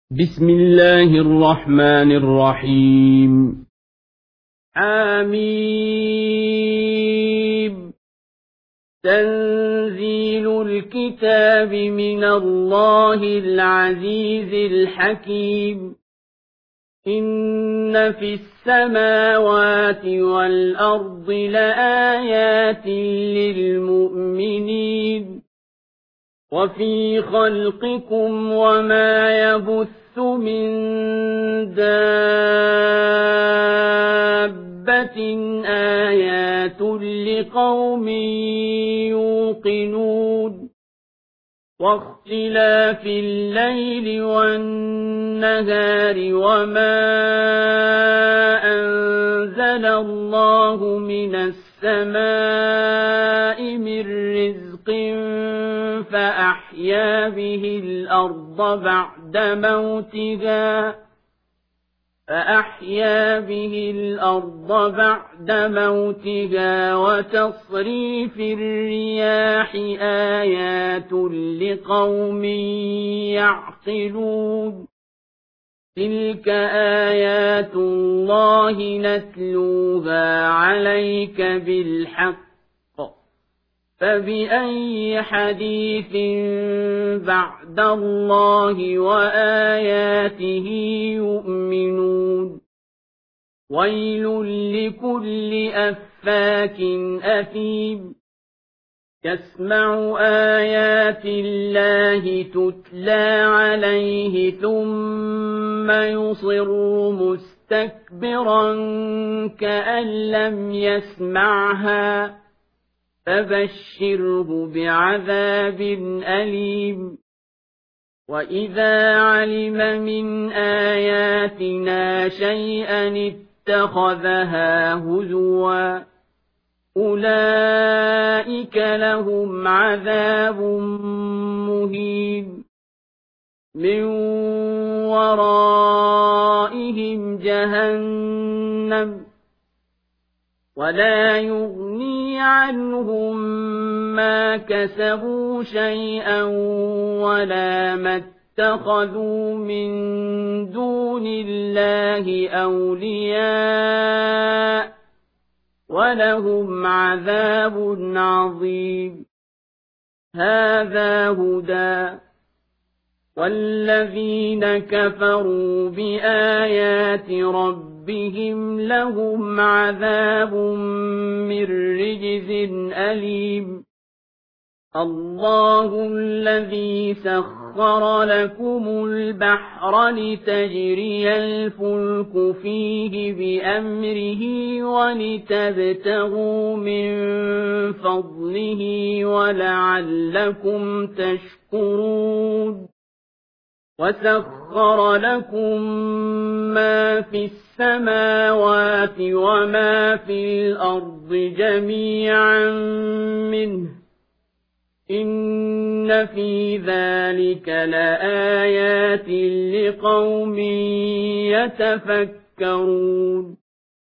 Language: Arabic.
بسم الله الرحمن الرحيم. حميم. تنزيل الكتاب من الله العزيز الحكيم. إن في السماوات والأرض لآيات للمؤمنين وفي خلقكم وما يبث من دابة آيات لقوم يوقنون واختلاف الليل والنهار وما أنزل الله من السماء من رزق فأحيا به الأرض بعد موتها وتصريف الرياح آيات لقوم يعقلون تلك آيات الله نتلوها عليك بالحق فبأي حديث بعد الله وآياته يؤمنون ويل لكل أفاك أثيم يسمع آيات الله تتلى عليه ثم يصر مستكبرا كأن لم يسمعها فبشره بعذاب أليم وإذا علم من آياتنا شيئا اتخذها هزوا أولئك لهم عذاب مهين من ورائهم جهنم ولا يغني عنهم ما كسبوا شيئا ولا ما اتخذوا من دون الله أولياء ولهم عذاب عظيم هذا هدى والذين كفروا بآيات ربهم لهم عذاب من رجز أليم الله الذي سخر لكم البحر لتجري الفلك فيه بأمره ولتبتغوا من فضله ولعلكم تشكرون وسخر لكم ما في السماوات وما في الأرض جميعا منه إن في ذلك لآيات لقوم يتفكرون